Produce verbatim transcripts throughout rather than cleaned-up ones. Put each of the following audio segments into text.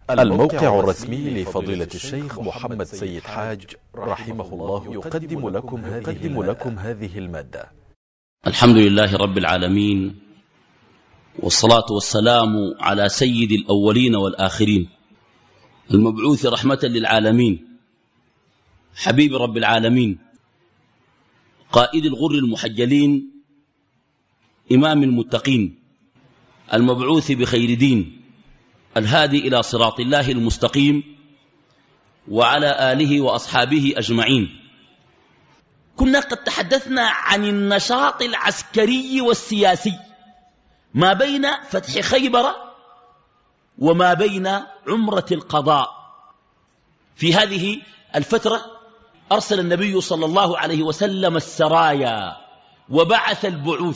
الموقع الرسمي لفضيلة الشيخ محمد سيد حاج رحمه الله يقدم لكم هذه, لكم هذه المادة. الحمد لله رب العالمين، والصلاة والسلام على سيد الأولين والآخرين، المبعوث رحمة للعالمين، حبيب رب العالمين، قائد الغر المحجلين، إمام المتقين، المبعوث بخير دين، الهادي إلى صراط الله المستقيم، وعلى آله وأصحابه أجمعين. كنا قد تحدثنا عن النشاط العسكري والسياسي ما بين فتح خيبر وما بين عمرة القضاء. في هذه الفترة أرسل النبي صلى الله عليه وسلم السرايا وبعث البعوث،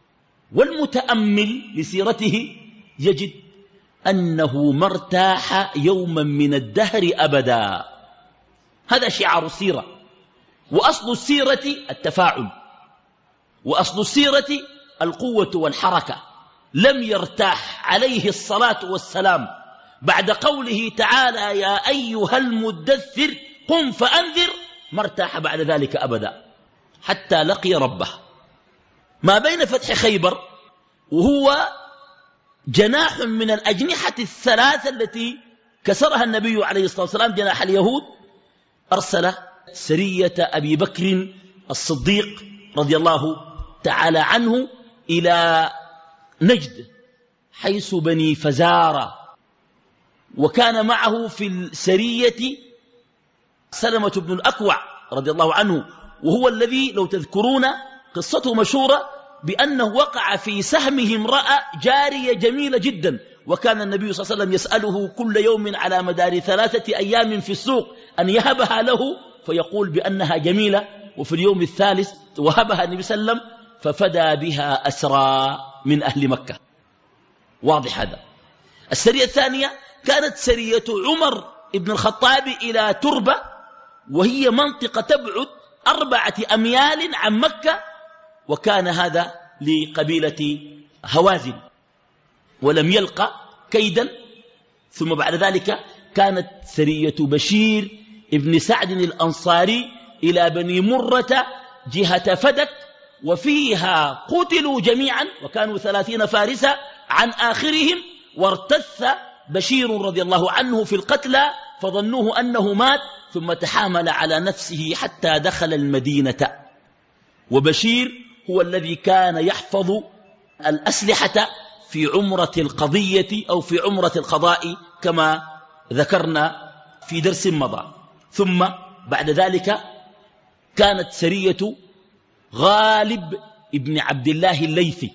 والمتأمل لسيرته يجد أنه ما ارتاح يوما من الدهر أبدا. هذا شعار السيرة، وأصل السيرة التفاعل، وأصل السيرة القوة والحركة. لم يرتاح عليه الصلاة والسلام بعد قوله تعالى يا أيها المدثر قم فأنذر، ما ارتاح بعد ذلك أبدا حتى لقي ربه. ما بين فتح خيبر وهو جناح من الأجنحة الثلاثة التي كسرها النبي عليه الصلاة والسلام، جناح اليهود، أرسل سرية أبي بكر الصديق رضي الله تعالى عنه إلى نجد حيث بني فزارة، وكان معه في السرية سلمة بن الأكوع رضي الله عنه، وهو الذي لو تذكرون قصته مشهورة بأنه وقع في سهمه امرأة جارية جميلة جدا، وكان النبي صلى الله عليه وسلم يسأله كل يوم على مدار ثلاثة أيام في السوق أن يهبها له، فيقول بأنها جميلة، وفي اليوم الثالث وهبها النبي صلى الله عليه وسلم ففدى بها أسرى من أهل مكة. واضح هذا. السرية الثانية كانت سرية عمر بن الخطاب إلى تربة، وهي منطقة تبعد أربعة أميال عن مكة، وكان هذا لقبيلة هوازن، ولم يلقى كيدا. ثم بعد ذلك كانت سرية بشير ابن سعد الأنصاري إلى بني مرة جهة فدك، وفيها قتلوا جميعا وكانوا ثلاثين فارسا عن آخرهم، وارتث بشير رضي الله عنه في القتلى فظنوه أنه مات، ثم تحامل على نفسه حتى دخل المدينة. وبشير هو الذي كان يحفظ الأسلحة في عمرة القضية أو في عمرة القضاء كما ذكرنا في درس مضى. ثم بعد ذلك كانت سرية غالب ابن عبد الله الليثي.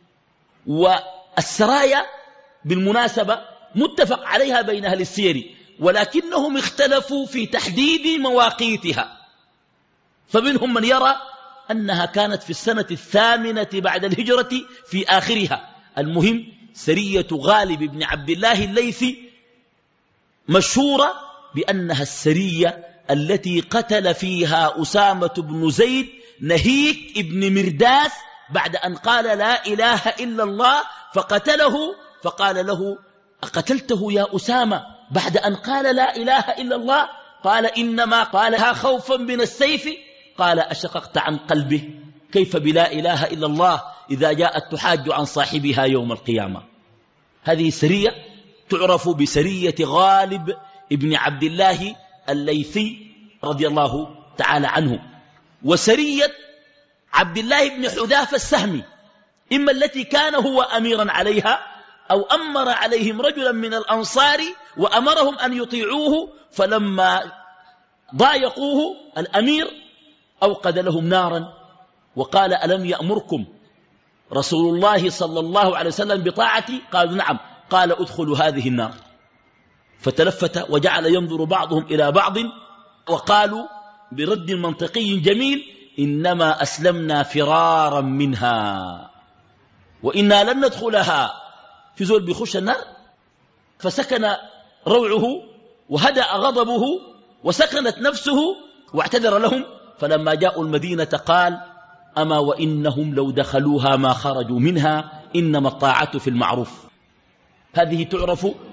والسرايا بالمناسبة متفق عليها بين أهل السير، ولكنهم اختلفوا في تحديد مواقيتها، فمنهم من يرى أنها كانت في السنة الثامنة بعد الهجرة في آخرها. المهم سرية غالب بن عبد الله الليثي مشهورة بأنها السرية التي قتل فيها أسامة بن زيد نهيك ابن مرداس بعد أن قال لا إله إلا الله، فقتله، فقال له أقتلته يا أسامة بعد أن قال لا إله إلا الله؟ قال إنما قالها خوفا من السيف. قال أشققت عن قلبه؟ كيف بلا إله إلا الله إذا جاءت تحاج عن صاحبها يوم القيامة. هذه سرية تعرف بسرية غالب ابن عبد الله الليثي رضي الله تعالى عنه. وسرية عبد الله بن حذافة السهمي، إما التي كان هو أميرا عليها أو أمر عليهم رجلا من الأنصار وأمرهم أن يطيعوه، فلما ضايقوه الأمير أوقد لهم نارا وقال ألم يأمركم رسول الله صلى الله عليه وسلم بطاعتي؟ قالوا نعم. قال ادخلوا هذه النار. فتلفت وجعل ينظر بعضهم إلى بعض وقالوا برد منطقي جميل إنما أسلمنا فرارا منها وإنا لن ندخلها. في زول بيخش النار، فسكن روعه وهدأ غضبه وسكنت نفسه واعتذر لهم. فلما جاءوا المدينة قال أما وإنهم لو دخلوها ما خرجوا منها، إنما الطاعة في المعروف. هذه تعرف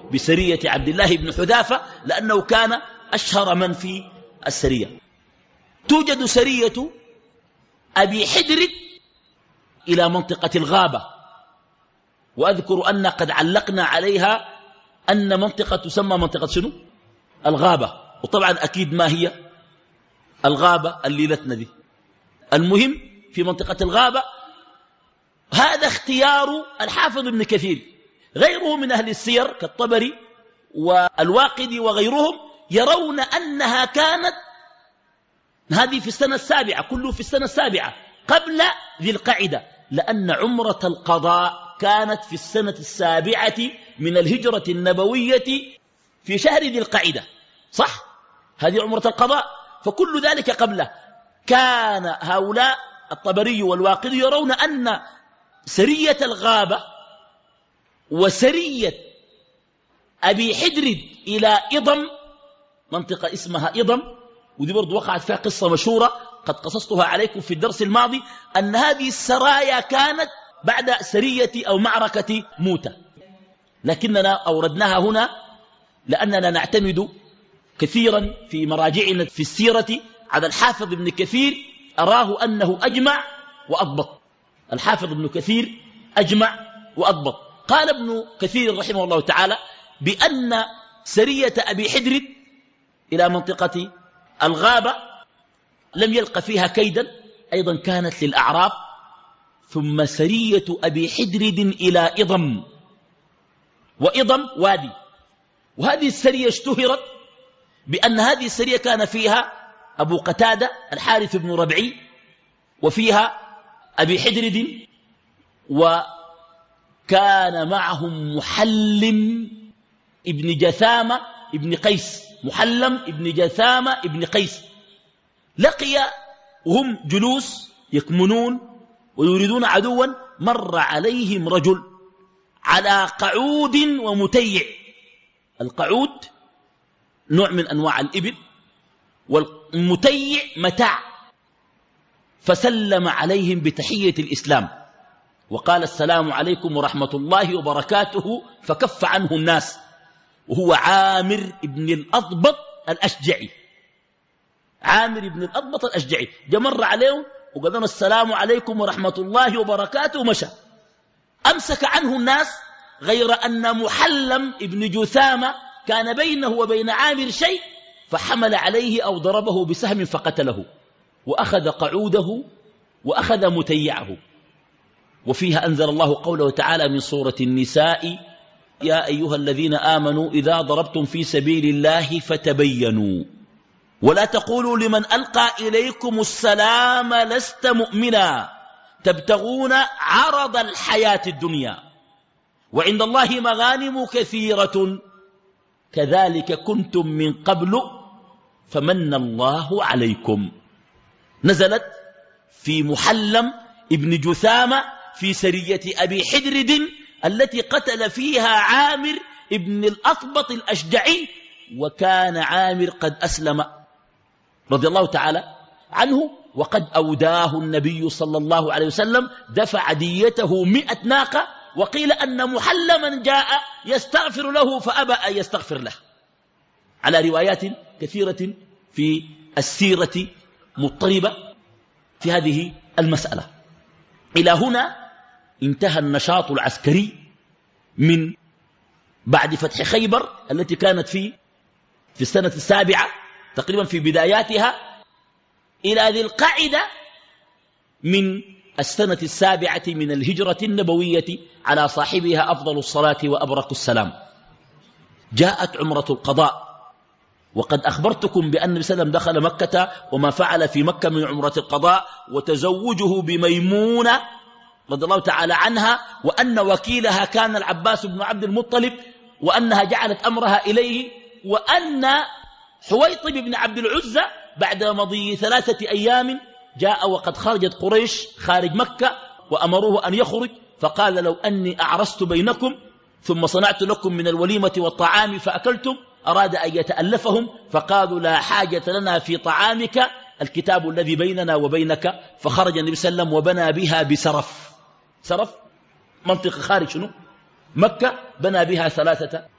بسرية عبد الله بن حذافة لأنه كان أشهر من في السرية. توجد سرية أبي حدر إلى منطقة الغابة، وأذكر أن قد علقنا عليها أن منطقة تسمى منطقة شنو؟ الغابة، وطبعا أكيد ما هي الغابة الليلتنا دي. المهم في منطقة الغابة هذا اختيار الحافظ ابن كثير. غيره من أهل السير كالطبري والواقدي وغيرهم يرون أنها كانت هذه في السنة السابعة، كله في السنة السابعة قبل ذي القعدة، لأن عمرة القضاء كانت في السنة السابعة من الهجرة النبوية في شهر ذي القعدة، صح؟ هذه عمرة القضاء، فكل ذلك قبله. كان هؤلاء الطبري والواقدي يرون أن سرية الغابة وسرية أبي حدر إلى إضم، منطقة اسمها إضم، ودي برضو وقعت فيها قصة مشهورة قد قصصتها عليكم في الدرس الماضي، أن هذه السرايا كانت بعد سرية أو معركة موتة، لكننا أوردناها هنا لأننا نعتمد كثيرا في مراجعنا في السيرة على الحافظ ابن كثير. أراه أنه أجمع وأضبط، الحافظ ابن كثير أجمع وأضبط. قال ابن كثير رحمه الله تعالى بأن سرية أبي حدر إلى منطقة الغابة لم يلق فيها كيدا، أيضا كانت للأعراب. ثم سرية أبي حدر إلى إضم، وإضم وادي، وهذه السرية اشتهرت بأن هذه السرية كان فيها أبو قتادة الحارث بن ربعي، وفيها أبي حدر، وكان معهم محلم ابن جثامة ابن قيس، محلم ابن جثامة ابن قيس. لقي وهم جلوس يكمنون ويريدون عدوا، مر عليهم رجل على قعود ومتيع. القعود نوع من أنواع الإبل، والمتيع متاع. فسلم عليهم بتحية الإسلام وقال السلام عليكم ورحمة الله وبركاته، فكف عنه الناس، وهو عامر بن الأضبط الأشجعي. عامر بن الأضبط الأشجعي جمر عليهم وقال لهم السلام عليكم ورحمة الله وبركاته ومشى. أمسك عنه الناس، غير أن محلم ابن جثامة كان بينه وبين عامر شيء، فحمل عليه أو ضربه بسهم فقتله، وأخذ قعوده وأخذ متيعه. وفيها أنزل الله قوله تعالى من سورة النساء: يا أيها الذين آمنوا إذا ضربتم في سبيل الله فتبينوا ولا تقولوا لمن ألقى إليكم السلام لست مؤمنا تبتغون عرض الحياة الدنيا وعند الله مغانم كثيرة كذلك كنتم من قبل فمن الله عليكم. نزلت في محلم ابن جثامة في سرية أبي حدرد التي قتل فيها عامر ابن الأطبط الأشجعي، وكان عامر قد أسلم رضي الله تعالى عنه، وقد أوداه النبي صلى الله عليه وسلم، دفع ديته مئة ناقة. وقيل أن محلما جاء يستغفر له فأبى أن يستغفر له، على روايات كثيرة في السيرة مضطربة في هذه المسألة. إلى هنا انتهى النشاط العسكري من بعد فتح خيبر التي كانت في في السنة السابعة تقريبا في بداياتها، إلى ذي القعدة من السنة السابعة من الهجرة النبوية على صاحبها أفضل الصلاة وأبرك السلام. جاءت عمرة القضاء، وقد أخبرتكم بأن النبي صلى الله عليه وسلم دخل مكة وما فعل في مكة من عمرة القضاء، وتزوجه بميمونة رضي الله تعالى عنها، وأن وكيلها كان العباس بن عبد المطلب، وأنها جعلت أمرها إليه، وأن حويطب بن عبد العزة بعد مضي ثلاثة أيام جاء وقد خرجت قريش خارج مكة وأمروه أن يخرج، فقال لو أني أعرست بينكم ثم صنعت لكم من الوليمة والطعام فأكلتم. أراد أن يتألفهم فقالوا لا حاجة لنا في طعامك، الكتاب الذي بيننا وبينك. فخرج النبي صلى الله عليه وسلم وبنى بها بسرف، سرف منطقة خارج شنو مكة، بنى بها ثلاثة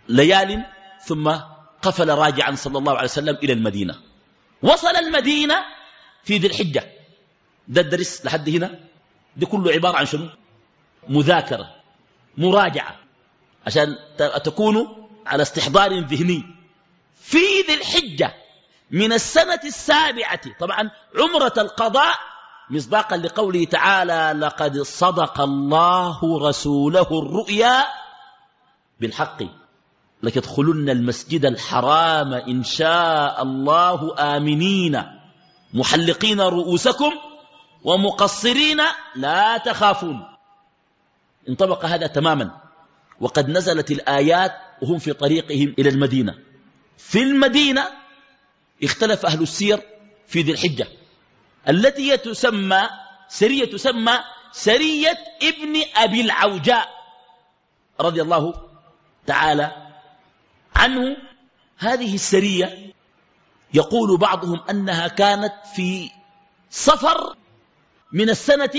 ليال ثم قفل راجعا صلى الله عليه وسلم إلى المدينة. وصل المدينة في ذي الحجة. ده الدرس لحد هنا ده كله عبارة عن شنو؟ مذاكرة، مراجعة، عشان تكونوا على استحضار ذهني. في ذي الحجة من السنة السابعة، طبعا عمرة القضاء مصداقا لقوله تعالى لقد صدق الله رسوله الرؤيا بالحق لتدخلن المسجد الحرام إن شاء الله آمنين محلقين رؤوسكم ومقصرين لا تخافون. انطبق هذا تماما. وقد نزلت الآيات وهم في طريقهم إلى المدينة. في المدينة اختلف أهل السير في ذي الحجة التي تسمى سرية تسمى سرية ابن أبي العوجاء رضي الله تعالى عنه. هذه السرية يقول بعضهم أنها كانت في صفر من السنة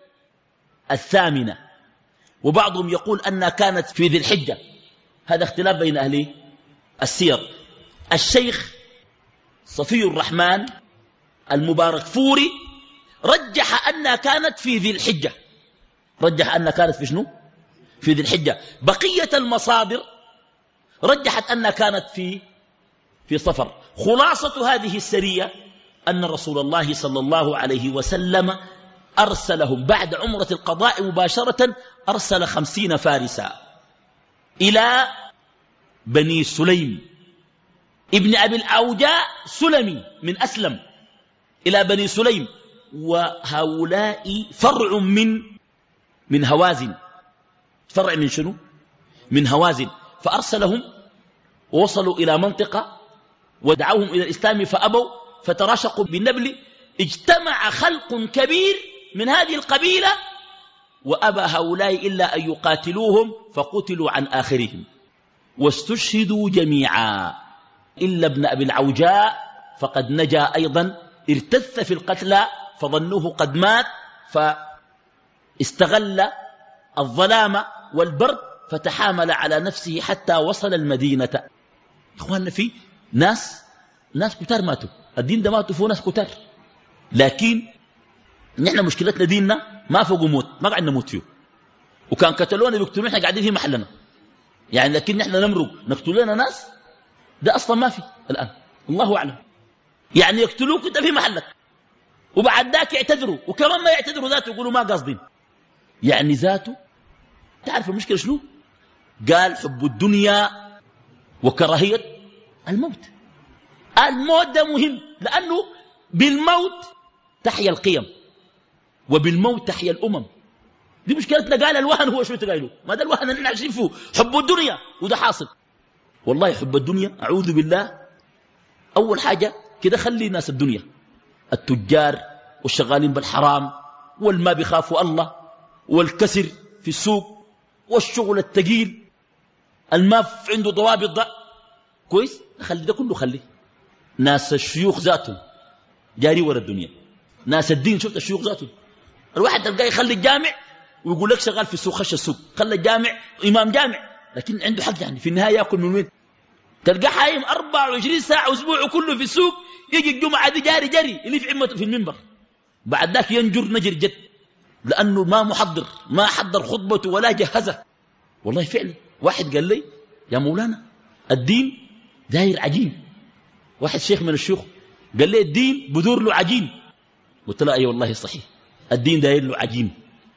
الثامنة، وبعضهم يقول أنها كانت في ذي الحجة. هذا اختلاف بين أهل السير. الشيخ صفي الرحمن المبارك فوري رجح أنها كانت في ذي الحجة، رجح أنها كانت في شنو؟ في ذي الحجة. بقية المصادر رجحت أنها كانت في في صفر. خلاصة هذه السرية أن رسول الله صلى الله عليه وسلم أرسلهم بعد عمرة القضاء مباشرة، أرسل خمسين فارسا إلى بني سليم. ابن أبي العوجاء سلمي من أسلم إلى بني سليم، وهؤلاء فرع من من هوازن. فرع من شنو؟ من هوازن. فأرسلهم ووصلوا إلى منطقة ودعوهم إلى الإسلام فأبوا، فتراشقوا بالنبل. اجتمع خلق كبير من هذه القبيلة وأبى هؤلاء إلا أن يقاتلوهم، فقتلوا عن آخرهم واستشهدوا جميعا إلا ابن أبي العوجاء، فقد نجا أيضا. ارتث في القتلى فظنوه قد مات، فاستغل الظلام والبرد فتحامل على نفسه حتى وصل المدينة. إخواننا في ناس ناس كتار ماتوا، الدين ده ماتوا فيه ناس كتار، لكن نحن مشكلتنا ديننا ما فوقه موت، ما قاعد نموت فيه. وكان قتلونا بيقتلون احنا قاعدين في محلنا يعني، لكن نحن نمرق نقتل لنا ناس ده أصلا ما في الآن، الله أعلم. يعني يقتلوك انت في محلك وبعد ذاك يعتذروا، وكمان ما يعتذروا ذاته يقولوا ما قاصدين. يعني ذاته تعرف المشكلة شنو؟ قال حب الدنيا وكراهية الموت. الموت ده مهم، لأنه بالموت تحيا القيم وبالموت تحيا الأمم. دي مشكلتنا. قال الوهن هو شو تقايله؟ ما ده الوهن اللي احنا عايشين فيه، حب الدنيا، وده حاصل. والله حب الدنيا أعوذ بالله. أول حاجة كده خلي ناس الدنيا، التجار والشغالين بالحرام والما بيخافوا الله والكسر في السوق والشغل التقيل الما عنده ضوابط ضع كويس، خلي ده كله. خلي ناس الشيوخ ذاتهم جاري ورا الدنيا، ناس الدين. شفت الشيوخ ذاتهم، الواحد تلقاه يخلي الجامع ويقول لك شغال في السوق، خش السوق، خلى الجامع إمام جامع، لكن عنده حق يعني في النهاية يأكل من وين؟ تلقاه حايم أربعة وعشرين ساعة أسبوعه كله في السوق، يجي الجمعة دي جاري جري اللي في عمته في المنبر، بعد ذاك ينجر نجر جد، لأنه ما محضر، ما حضر خطبته ولا جهزه. والله فعلا واحد قال لي يا مولانا الدين داير عجين. واحد شيخ من الشيوخ قال لي الدين بدور له عجين. قلت له أي والله صحيح، الدين داير له عجين.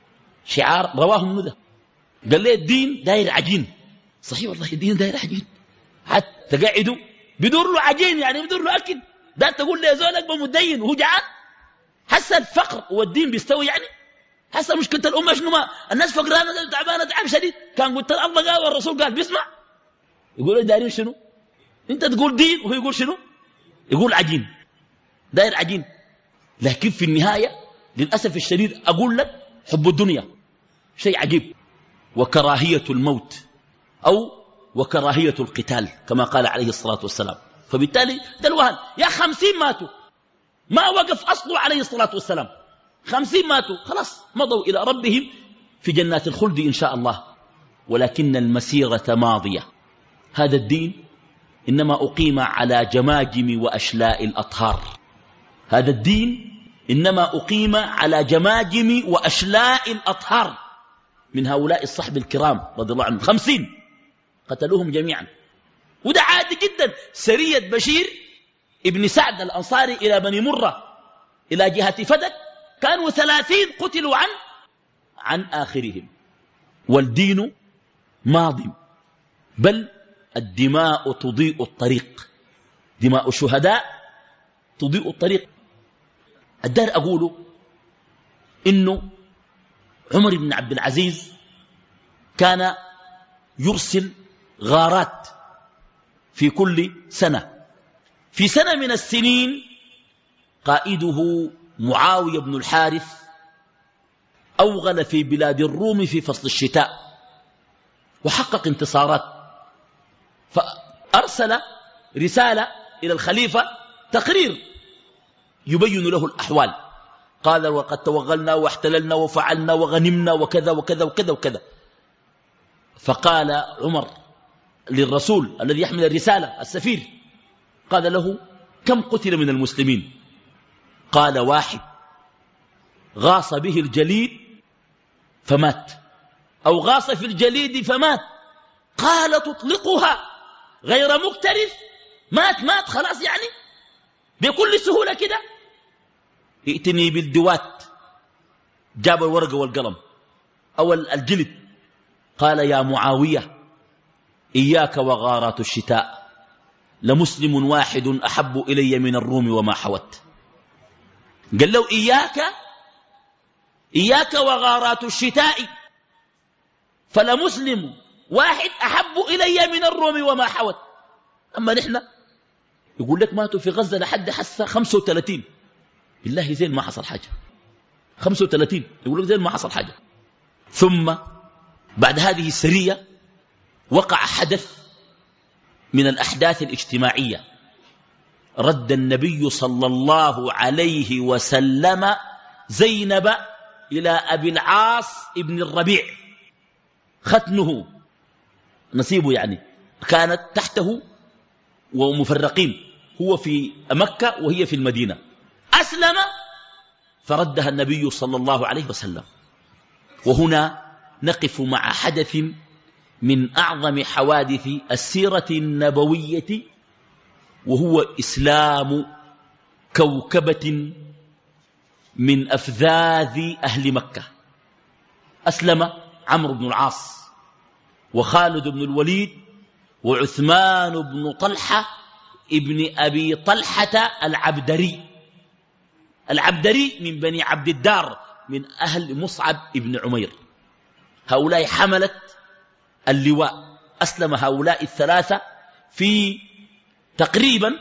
شعار رواه الندى، قال لي الدين داير عجين. صحيح والله الدين داير عجين، حتى تقعدوا بدور له عجين، يعني بدور له أكل. ده تقول لي زولك بمدين وهو جعان؟ حس الفقر والدين بيستوي يعني؟ حس مشكلة الأمة شنو؟ ما الناس فقرانة تعبانة تعب شديد. كان قلت الله قال والرسول قال بيسمع، يقول دايرين شنو؟ انت تقول دين وهو يقول شنو؟ يقول عجين، داير عجين. لكن في النهاية للأسف الشديد أقول لك حب الدنيا شيء عجيب، وكراهية الموت أو وكراهية القتال كما قال عليه الصلاة والسلام. فبالتالي ده الوهن. يا خمسين ماتوا ما وقف أصله عليه الصلاة والسلام، خمسين ماتوا خلاص مضوا إلى ربهم في جنات الخلد إن شاء الله. ولكن المسيرة ماضية، هذا الدين إنما أقيم على جماجم وأشلاء الأطهار. هذا الدين إنما أقيم على جماجم وأشلاء الأطهار من هؤلاء الصحب الكرام رضي الله عنهم. خمسين قتلوهم جميعا. وده عادي جدا. سرية بشير ابن سعد الأنصاري إلى بني مرة إلى جهة فدك كانوا ثلاثين قتلوا عن عن آخرهم. والدين ماض، بل الدماء تضيء الطريق، دماء الشهداء تضيء الطريق. الدار أقوله إنه عمر بن عبد العزيز كان يرسل غارات في كل سنة. في سنة من السنين قائده معاوية بن الحارث أوغل في بلاد الروم في فصل الشتاء وحقق انتصارات، فأرسل رسالة إلى الخليفة تقرير يبين له الأحوال. قال وقد توغلنا واحتللنا وفعلنا وغنمنا وكذا وكذا وكذا وكذا. فقال عمر للرسول الذي يحمل الرسالة السفير، قال له كم قتل من المسلمين؟ قال واحد غاص به الجليد فمات، أو غاص في الجليد فمات. قال تطلقها غير مكترث؟ مات مات خلاص يعني بكل سهولة كده؟ ائتني بالدوات. جاب الورقة والقلم أو الجلد. قال يا معاوية إياك وغارات الشتاء، لمسلم واحد أحب إلي من الروم وما حوت. قال له إياك إياك وغارات الشتاء، فلمسلم واحد أحب إلي من الروم وما حوت. أما نحن يقول لك ماتوا في غزة لحد حسة خمسة وثلاثين. بالله زين ما حصل حاجة. خمسة وثلاثين يقول لك زين ما حصل حاجة. ثم بعد هذه السرية وقع حدث من الأحداث الاجتماعية. رد النبي صلى الله عليه وسلم زينب إلى أبي العاص ابن الربيع، ختنه نصيبه يعني، كانت تحته ومفرقين، هو في مكة وهي في المدينة. أسلم فردها النبي صلى الله عليه وسلم. وهنا نقف مع حدث من أعظم حوادث السيرة النبوية، وهو إسلام كوكبة من أفذاذ أهل مكة. أسلم عمرو بن العاص وخالد بن الوليد وعثمان بن طلحة ابن أبي طلحة العبدري. العبدري من بني عبد الدار من أهل مصعب ابن عمير. هؤلاء حملت اللواء. أسلم هؤلاء الثلاثة في تقريبا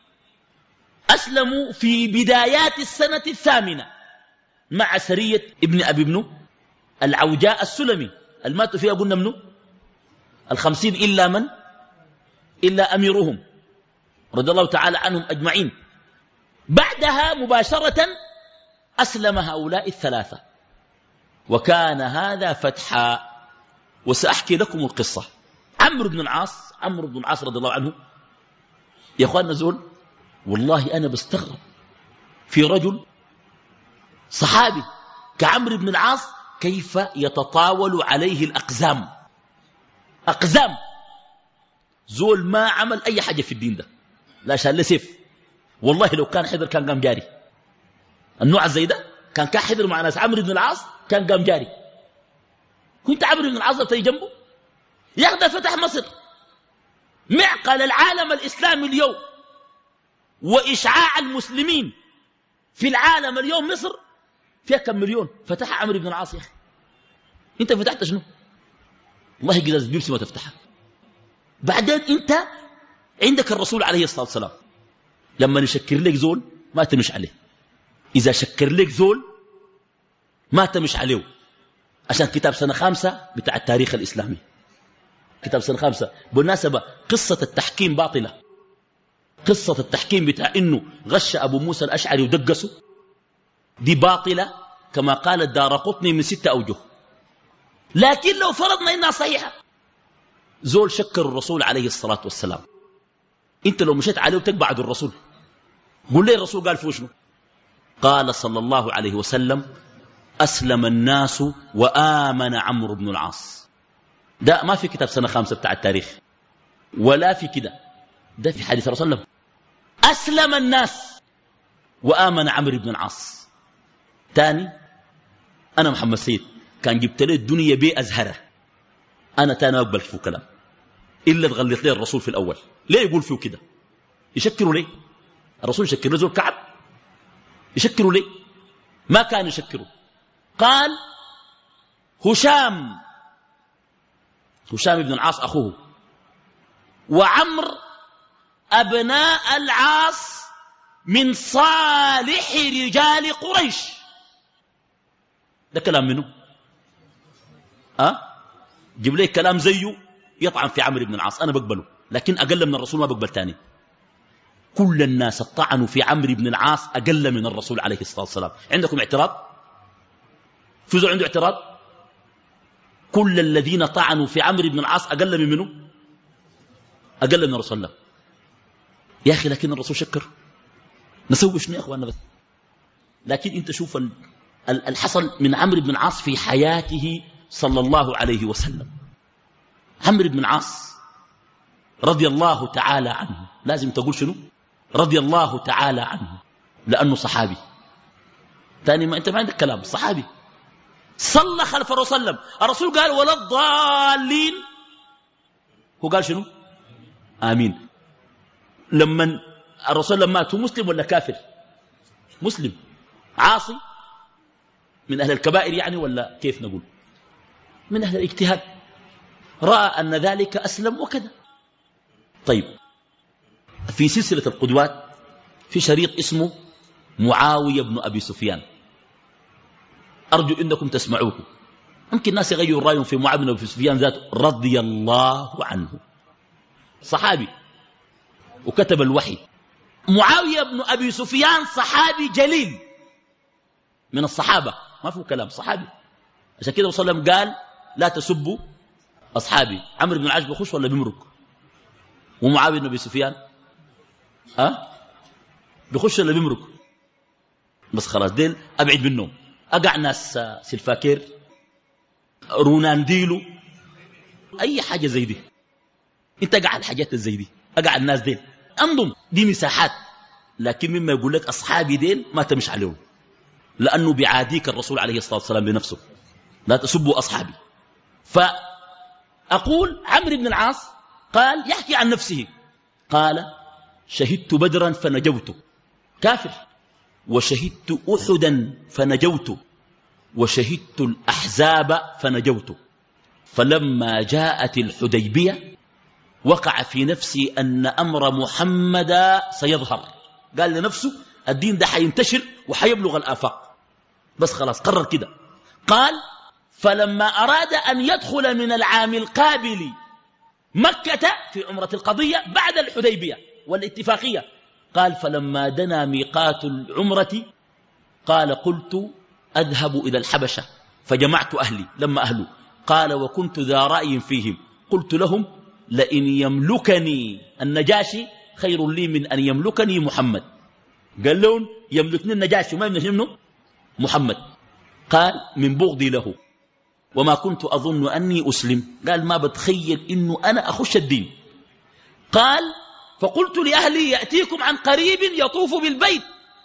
أسلموا في بدايات السنة الثامنة مع سرية ابن أبي بن العوجاء السلمي الماتوا فيها قلنا منه الخمسين إلا من إلا أميرهم رضي الله تعالى عنهم أجمعين. بعدها مباشرة أسلم هؤلاء الثلاثة، وكان هذا فتحا. وسأحكي لكم القصة. عمرو بن العاص عمرو بن العاص رضي الله عنه، يا أخوان نزول والله أنا بستغرب في رجل صحابي كعمرو بن العاص كيف يتطاول عليه الأقزام. أقزام زول ما عمل أي حاجة في الدين ده، لا شال سيف. والله لو كان حذر كان قام جاري. النوع زي ده كان كان حذر مع ناس عمرو بن العاص كان قام جاري. كنت عمرو بن العاص تيجي جنبه ياخذ فتح مصر، معقل العالم الإسلامي اليوم وإشعاع المسلمين في العالم اليوم. مصر فيها كم مليون؟ فتح عمرو بن العاص. يا أخي أنت فتحت شنو؟ والله قزاز بيبسي ما تفتحها. بعدين أنت عندك الرسول عليه الصلاة والسلام لما نشكر لك زول ما تمش عليه. إذا شكر لك زول ما تمش عليه، عشان كتاب سنة خامسة بتاع التاريخ الإسلامي. كتاب سنة خامسة بالمناسبة قصة التحكيم باطلة. قصة التحكيم بتاع إنه غش أبو موسى الأشعري ودقسه دي باطلة كما قال الدارقطني من ستة أوجه. لكن لو فرضنا إنها صحيحة زول شكر الرسول عليه الصلاة والسلام، انت لو مشيت عليه وتقبعد الرسول قل لي الرسول قال فيه شنو؟ قال صلى الله عليه وسلم أسلم الناس وآمن عمرو بن العاص. ده ما في كتاب سنة خامسة بتاع التاريخ ولا في كده، ده في حديث الرسول صلى الله عليه وسلم. أسلم الناس وآمن عمرو بن العاص. تاني أنا محمد سيد كان جبت لي الدنيا بي أزهره، أنا تاني أقبل فيه كلام إلا تغلط لي الرسول في الأول. ليه يقول فيه كده؟ يشكروا ليه؟ الرسول يشكر له زول كعب؟ يشكروا ليه؟ ما كان يشكروا. قال هشام هشام بن العاص أخوه وعمر أبناء العاص من صالح رجال قريش. ده كلام منه؟ أه؟ جيب لي كلام زيه يطعن في عمرو بن العاص أنا بقبله، لكن أقل من الرسول ما بقبل تاني. كل الناس طعنوا في عمرو بن العاص أقل من الرسول عليه الصلاة والسلام. عندكم اعتراض؟ في زول عنده اعتراض؟ كل الذين طعنوا في عمرو بن العاص أقل من منه؟ أقل من الرسول الله. يا أخي لكن الرسول شكر. نسوي شنو يا أخواننا بس؟ لكن انت شوف الحصل من عمرو بن العاص في حياته صلى الله عليه وسلم. عمرو بن العاص رضي الله تعالى عنه، لازم تقول شنو؟ رضي الله تعالى عنه، لأنه صحابي. ثاني ما انت ما عندك كلام، صحابي صلى خلف الرسول صلى الله عليه وسلم. الرسول قال ولا الضالين، هو قال شنو؟ آمين. لما الرسول لما مات هو مسلم ولا كافر؟ مسلم. عاصي من أهل الكبائر يعني ولا كيف نقول؟ من أهل الاجتهاد، رأى أن ذلك أسلم وكذا. طيب في سلسلة القدوات في شريط اسمه معاوية بن أبي سفيان، أرجو إنكم تسمعوه. ممكن الناس يغيروا رأيهم في معاوية بن أبي سفيان ذاته رضي الله عنه، صحابي وكتب الوحي. معاوية بن أبي سفيان صحابي جليل من الصحابة، ما فيه كلام، صحابي. عشان كده صلى الله عليه وسلم قال لا تسبوا أصحابي. عمرو بن العاص بيخش ولا بيمرق؟ ومعاوية بن أبي سفيان أه؟ بيخش ولا بيمرق؟ بس خلاص ديل أبعد منهم. أقع ناس سلفاكير رونانديلو أي حاجة زي دي، انت أقع الحاجات زي دي، أقع الناس ديل انضم، دي مساحات. لكن مما يقول لك أصحابي ديل ما تمش عليهم، لأنه بعاديك الرسول عليه الصلاة والسلام بنفسه لا تسبوا أصحابي. فأقول عمرو بن العاص قال يحكي عن نفسه، قال شهدت بدرا فنجوت، كافر، وشهدت أحدا فنجوت، وشهدت الأحزاب فنجوت، فلما جاءت الحديبية وقع في نفسي أن أمر محمد سيظهر. قال لنفسه الدين ده حينتشر وحيبلغ الآفاق، بس خلاص قرر كده. قال فلما أراد أن يدخل من العام القابل مكة في عمرة القضية بعد الحديبية والاتفاقية، قال فلما دنا ميقات العمرة قال قلت أذهب إلى الحبشة فجمعت أهلي. لما أهلوا قال وكنت ذا رأي فيهم، قلت لهم لئن يملكني النجاشي خير لي من أن يملكني محمد. قال لهم يملكني النجاشي وما يملك منه محمد. قال من بغضي له وما كنت أظن أني أسلم، قال ما بتخيل إنه أنا أخش الدين. قال فقلت لأهلي يأتيكم عن قريب يطوف بالبيت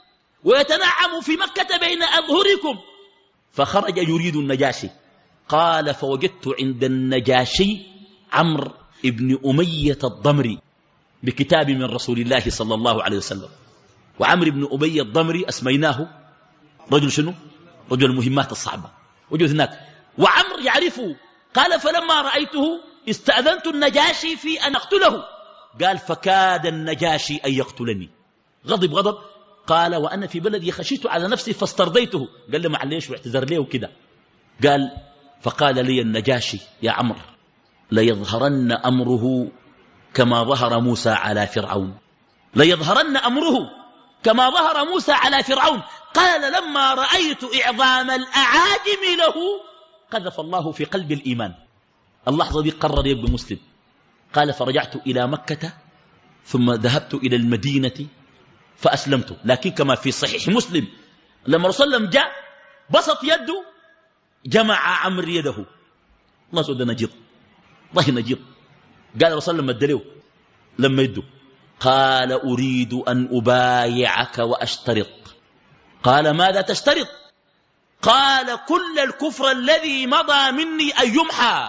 ويتنعم في مكة بين أظهركم، فخرج يريد النجاشي. قال فوجدت عند النجاشي عمرو ابن أمية الضمري بكتاب من رسول الله صلى الله عليه وسلم. وعمرو بن أمية الضمري أسميناه رجل شنو؟ رجل المهمات الصعبة، وجد هناك وعمر يعرفه. قال فلما رأيته استأذنت النجاشي في أن أقتله، قال فكاد النجاشي أن يقتلني، غضب غضب. قال وأنا في بلدي خشيت على نفسي فاسترضيته، قال لي معليش واعتذر ليه وكده. قال فقال لي النجاشي يا عمرو ليظهرن أمره كما ظهر موسى على فرعون، ليظهرن أمره كما ظهر موسى على فرعون. قال لما رأيت إعظام الأعاجم له قذف الله في قلب الإيمان. اللحظة دي قرر يبقى مسلم، قال فرجعت إلى مكة ثم ذهبت إلى المدينة فأسلمت. لكن كما في صحيح مسلم لما رسول الله جاء بسط يده جمع عمرو يده. الله سؤال نجيط، الله نجيط. قال رسول الله مد له لما يده قال أريد أن أبايعك وأشترط. قال ماذا تشترط؟ قال كل الكفر الذي مضى مني أن يمحى،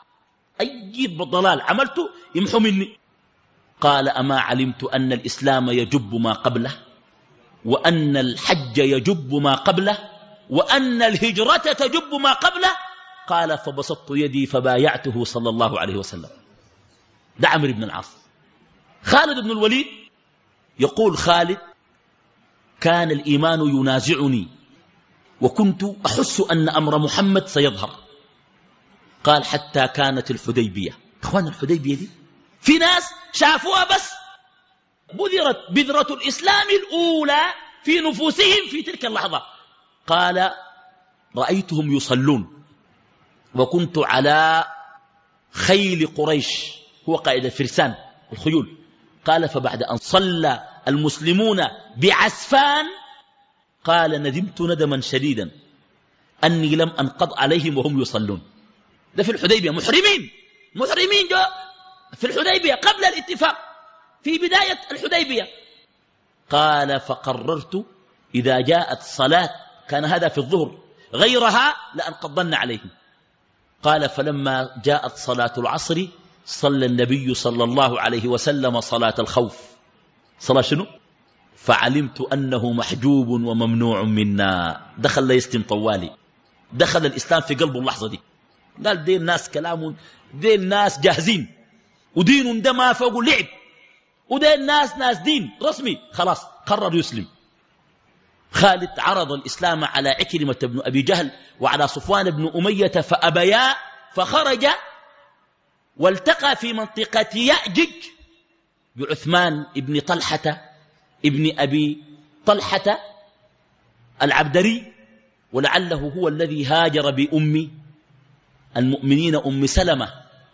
أي ضلال عملته يمحو مني. قال أما علمت أن الإسلام يجب ما قبله، وأن الحج يجب ما قبله، وأن الهجرة تجب ما قبله؟ قال فبسطت يدي فبايعته صلى الله عليه وسلم. ده عمرو بن العاص. خالد بن الوليد يقول خالد كان الإيمان ينازعني وكنت أحس أن أمر محمد سيظهر. قال حتى كانت الحديبية، إخوان الحديبية دي في ناس شافوها بس بذرت بذرة الإسلام الأولى في نفوسهم في تلك اللحظة. قال رأيتهم يصلون وكنت على خيل قريش، هو قائد الفرسان الخيول. قال فبعد أن صلى المسلمون بعسفان قال ندمت ندما شديدا أني لم أنقض عليهم وهم يصلون. ده في الحديبية، محرمين محرمين جاء في الحديبية قبل الاتفاق في بداية الحديبية. قال فقررت إذا جاءت صلاة، كان هذا في الظهر، غيرها لأنقضن عليهم. قال فلما جاءت صلاة العصر صلى النبي صلى الله عليه وسلم صلاة الخوف. صلاة شنو؟ فعلمت أنه محجوب وممنوع منا. دخل ليستم طوالي، دخل الإسلام في قلبه اللحظة دي. قال دين الناس كلام، دين الناس جاهزين، ودين ده ما فوق لعب، ودين الناس ناس دين رسمي. خلاص قرر يسلم. خالد عرض الإسلام على عكرمة بن أبي جهل وعلى صفوان بن أمية فأبيا، فخرج والتقى في منطقة يأجج بعثمان ابن طلحة ابن أبي طلحة العبدري، ولعله هو الذي هاجر بأم المؤمنين أم سلمة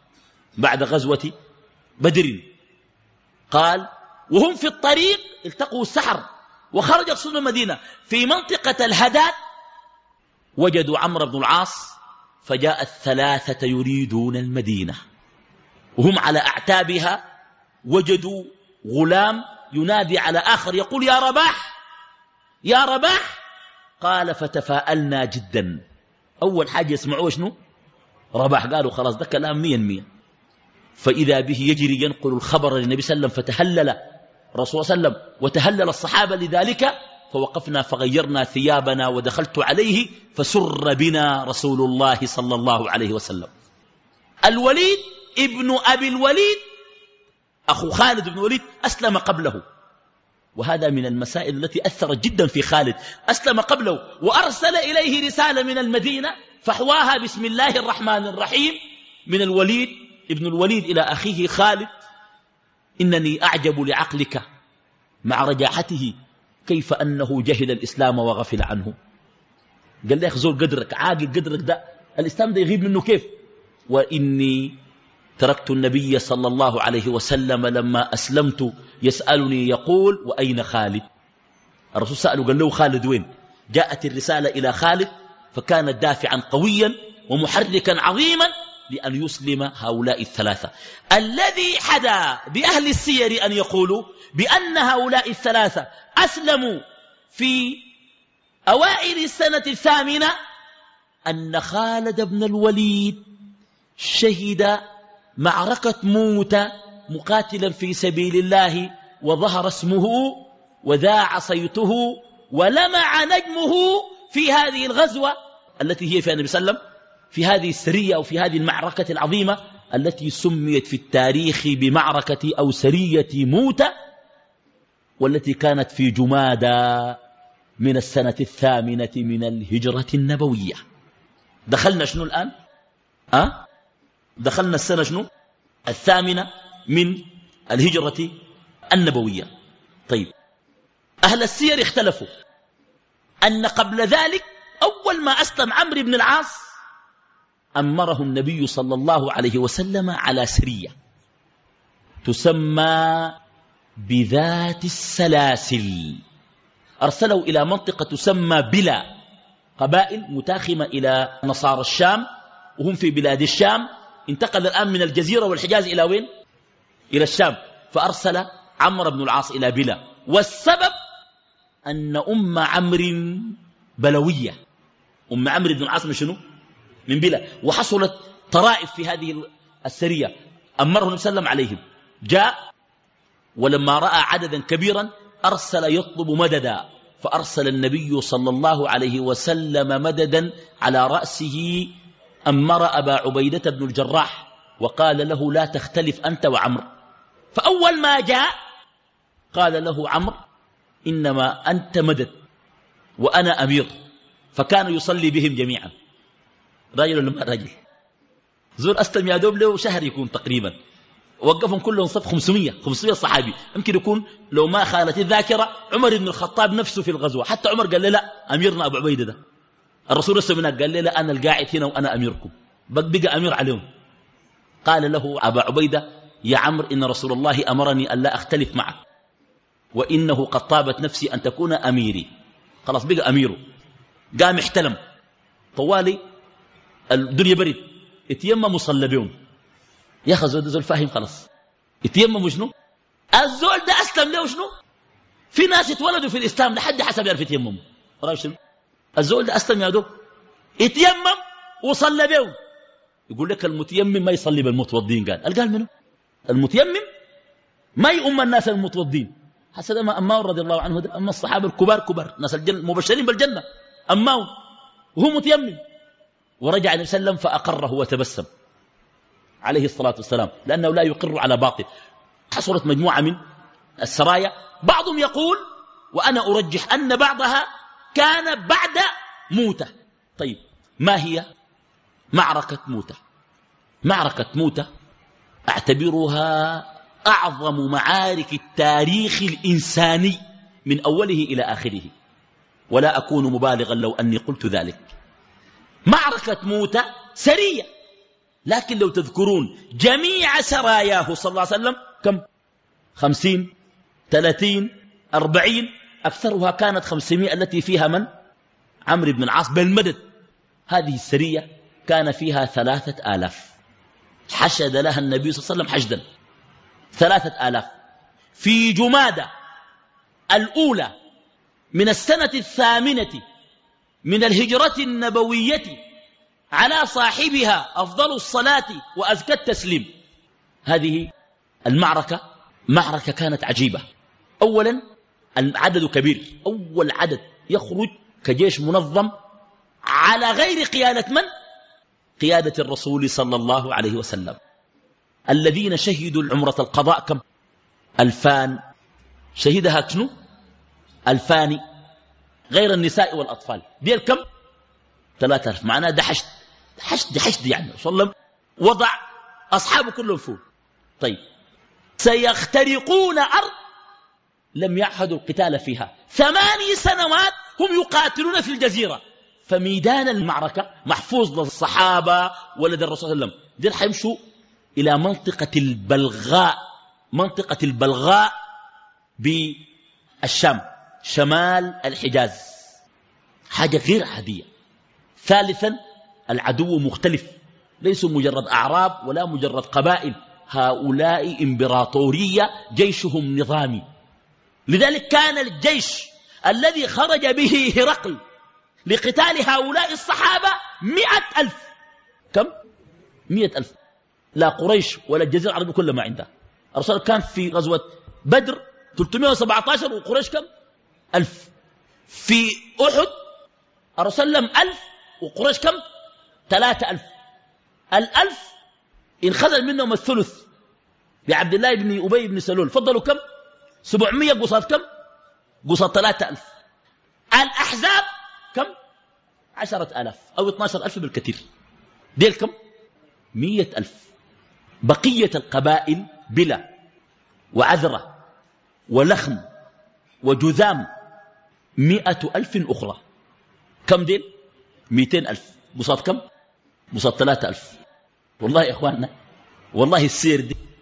بعد غزوة بدر. قال وهم في الطريق التقوا السحر وخرج يقصدون المدينة. في منطقة الهداد وجدوا عمرو بن العاص، فجاء الثلاثة يريدون المدينة وهم على أعتابها. وجدوا غلام ينادي على آخر يقول يا رباح يا رباح. قال فتفاءلنا جدا. أول حاجة يسمعوه شنو؟ رباح. قالوا خلاص ده كلام مية مية. فإذا به يجري ينقل الخبر للنبي صلى الله عليه وسلم، فتهلل رسول صلى الله عليه وسلم وتهلل الصحابة لذلك. فوقفنا فغيرنا ثيابنا ودخلت عليه فسر بنا رسول الله صلى الله عليه وسلم. الوليد ابن أبي الوليد أخو خالد بن الوليد أسلم قبله، وهذا من المسائل التي أثرت جدا في خالد. أسلم قبله وأرسل إليه رسالة من المدينة فحواها بسم الله الرحمن الرحيم من الوليد ابن الوليد إلى أخيه خالد: إنني أعجب لعقلك مع رجاحته كيف أنه جهل الإسلام وغفل عنه. قال لي أخزور قدرك، عاقل قدرك، ده الإسلام ده يغيب منه كيف؟ وإني تركت النبي صلى الله عليه وسلم لما أسلمت يسألني يقول وأين خالد؟ الرسول سأله قال له خالد وين؟ جاءت الرسالة إلى خالد فكانت دافعا قويا ومحركا عظيما لأن يسلم هؤلاء الثلاثة. الذي حدا بأهل السير أن يقولوا بأن هؤلاء الثلاثة أسلموا في أوائل السنة الثامنة أن خالد بن الوليد شهد معركة موتة مقاتلا في سبيل الله، وظهر اسمه وذاع صيته ولمع نجمه في هذه الغزوة التي هي في النبي صلى الله عليه وسلم، في هذه السرية أو في هذه المعركة العظيمة التي سميت في التاريخ بمعركة أو سرية موتة، والتي كانت في جمادى من السنة الثامنة من الهجرة النبوية. دخلنا شنو الآن؟ أه؟ دخلنا السنة شنو؟ الثامنة من الهجرة النبوية. طيب، أهل السير اختلفوا أن قبل ذلك أول ما أسلم عمرو بن العاص أمره النبي صلى الله عليه وسلم على سرية، تسمى بذات السلاسل، أرسلوا إلى منطقة تسمى بلا، قبائل متاخمة إلى نصارى الشام وهم في بلاد الشام، انتقل الآن من الجزيرة والحجاز إلى وين؟ إلى الشام، فأرسل عمرو بن العاص إلى بلا. والسبب أن أم عمرو بلوية، أم عمرو بن العاص من شنو؟ من بلا، وحصلت طرائف في هذه السرية، أمره النبي صلى الله عليه وسلم عليهم، جاء ولما رأى عددا كبيرا أرسل يطلب مددا، فأرسل النبي صلى الله عليه وسلم مددا على رأسه أمر أبا عبيدة بن الجراح وقال له لا تختلف أنت وعمر. فأول ما جاء قال له عمرو إنما أنت مدد وأنا أمير، فكان يصلي بهم جميعا. راجل ولا ما راجل؟ زول أسلم يا دوب له شهر يكون تقريبا، وقفهم كلهم صف خمسمية خمسمية صحابي، يمكن يكون لو ما خانت الذاكرة عمر بن الخطاب نفسه في الغزوة، حتى عمر قال له لا أميرنا أبو عبيدة ده، الرسول السلام قال له لا أنا القاعد هنا وأنا أميركم، بقى أمير عليهم. قال له أبا عبيدة يا عمرو إن رسول الله أمرني أن لا أختلف معك، وإنه قد طابت نفسي أن تكون أميري. خلاص بقى أميره، قام احتلم طوالي الدنيا برد، اتيمم وصلى بهم. يا أخي زول زول فاهم خلاص، اتيمم وشنو؟ الزول ده أسلم له شنو؟ في ناس يتولدوا في الإسلام لحد حسب يعرف يتيمم، رأي شنو؟ الزول ده أسلم يا دوب اتيمم وصلى بهم. يقول لك المتيمم ما يصلي بالمتوضين، قال قال منه المتيمم ما يؤم الناس المتوضين، حسب ما أماه رضي الله عنه ده، أما الصحابة الكبار كبار ناس الجنة مبشرين بالجنة أماه وهو متيمم. ورجع النبي صلى الله عليه وسلم فأقره وتبسم عليه الصلاة والسلام، لأنه لا يقر على باطل. حصلت مجموعة من السرايا، بعضهم يقول وأنا أرجح أن بعضها كان بعد موتة. طيب ما هي معركة موتة؟ معركة موتة أعتبرها أعظم معارك التاريخ الإنساني من أوله إلى آخره، ولا أكون مبالغا لو أني قلت ذلك. معركة موتة سرية، لكن لو تذكرون جميع سراياه صلى الله عليه وسلم كم؟ خمسين ثلاثين أربعين، أكثرها كانت خمسمائة التي فيها من؟ عمرو بن العاص بالمدد. هذه السرية كان فيها ثلاثة آلاف، حشد لها النبي صلى الله عليه وسلم حشدا ثلاثة آلاف في جمادة الأولى من السنة الثامنة من الهجرة النبوية، على صاحبها أفضل الصلاة وأزكى التسليم. هذه المعركة معركة كانت عجيبة. أولا العدد كبير، أول عدد يخرج كجيش منظم على غير قيادة من؟ قيادة الرسول صلى الله عليه وسلم. الذين شهدوا العمرة القضاء كم؟ ألفان، شهدها شنو؟ ألفان، غير النساء والأطفال، ديال كم؟ ثلاثة ألف. معناه ده حشد، حشد حشد يعني صلى الله عليه وسلم وضع أصحابه كلهم فوق. طيب سيخترقون أرض لم يعهدوا القتال فيها، ثماني سنوات هم يقاتلون في الجزيرة، فميدان المعركة محفوظ للصحابة ولد الرسول صلى الله عليه وسلم. دين حيمشوا إلى منطقة البلغاء، منطقة البلغاء بالشام شمال الحجاز، حاجة غير عادية. ثالثا العدو مختلف، ليسوا مجرد أعراب ولا مجرد قبائل، هؤلاء إمبراطورية جيشهم نظامي. لذلك كان الجيش الذي خرج به هرقل لقتال هؤلاء الصحابة مئة ألف. كم؟ مئة ألف. لا قريش ولا الجزيرة العربية كل ما عندها. الرسول كان في غزوة بدر ثلاثمائة وسبعة عشر وقريش كم؟ ألف. في أحد الرسول لم ألف وقريش كم؟ ثلاثة ألف. الألف انخذل منهم الثلث بعبد الله بن أبي بن سلول، فضلوا كم؟ سبعمائة قصاد كم؟ قصاد ثلاثة ألف. الأحزاب كم؟ عشرة ألاف أو اثناشر ألف بالكثير. ديل كم؟ مئة ألف. بقية القبائل بلا وعذرة ولخم وجذام مئة ألف أخرى. كم ديل؟ مئتين ألف. قصاد كم؟ قصاد ثلاثة ألف. والله يا إخواننا، والله السير دي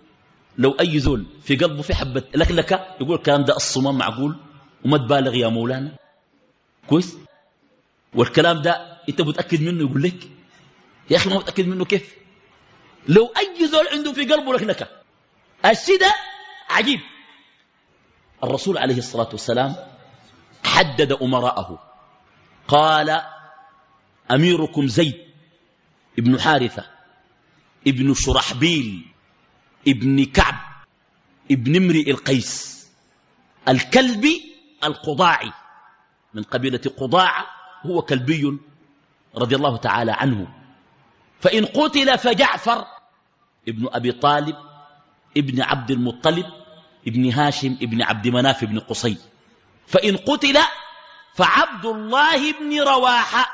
لو أي زول في قلبه في حبة لكلكة يقول الكلام ده الصمام معقول وما تبالغ يا مولانا كويس، والكلام ده أنت متأكد منه يقول لك يا أخي ما متأكد منه كيف؟ لو أي زول عنده في قلبه لكلكة الشيء ده عجيب. الرسول عليه الصلاة والسلام حدد أمراءه، قال أميركم زيد ابن حارثة ابن شرحبيل ابن كعب ابن امرئ القيس الكلبي القضاعي من قبيلة قضاعة، هو كلبي رضي الله تعالى عنه. فإن قتل فجعفر ابن أبي طالب ابن عبد المطلب ابن هاشم ابن عبد مناف ابن قصي. فإن قتل فعبد الله بن رواحة.